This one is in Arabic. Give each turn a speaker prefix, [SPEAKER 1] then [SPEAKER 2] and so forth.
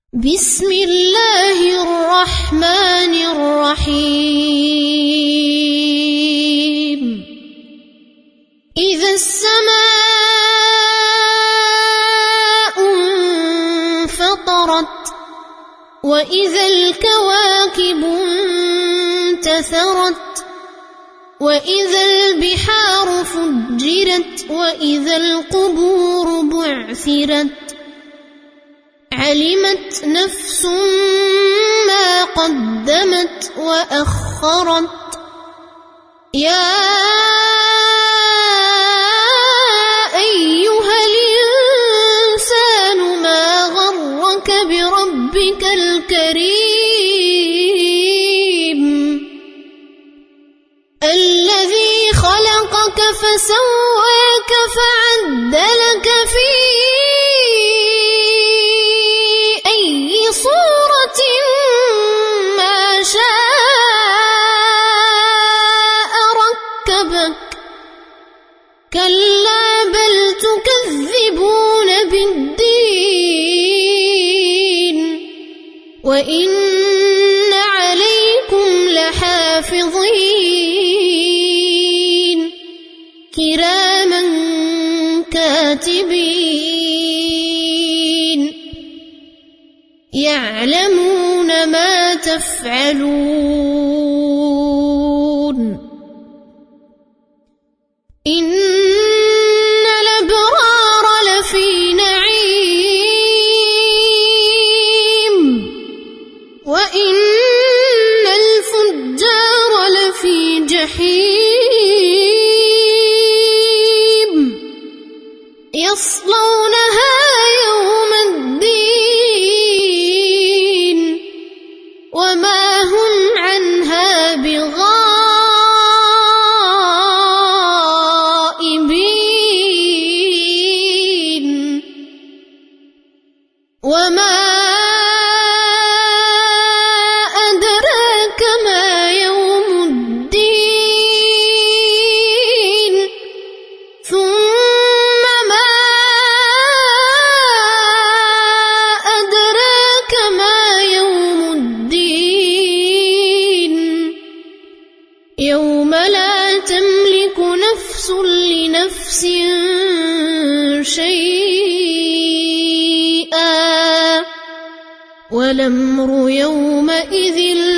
[SPEAKER 1] بسم الله الرحمن الرحيم إذا السماء انفطرت وإذا الكواكب انتثرت وإذا البحار فجرت وإذا القبور بعثرت علمت نفس ما قدمت وأخرت يا أيها الإنسان ما غرك بربك الكريم الذي خلقك فسواك فعدلك في صورة ما شاء ركبك كلا بل تكذبون بالدين وإن عليكم لحافظين كراما كاتبين يعلمون ما تفعلون إن الأبرار لفي نعيم وإن الفجار لفي جحيم يصلونها يوم الدين وما هم عنها بغائبين وما أدراك ما يوم الدين ثم ما أدراك ما يوم الدين يوم لا تملك نفس لنفس شيئا والأمر يومئذ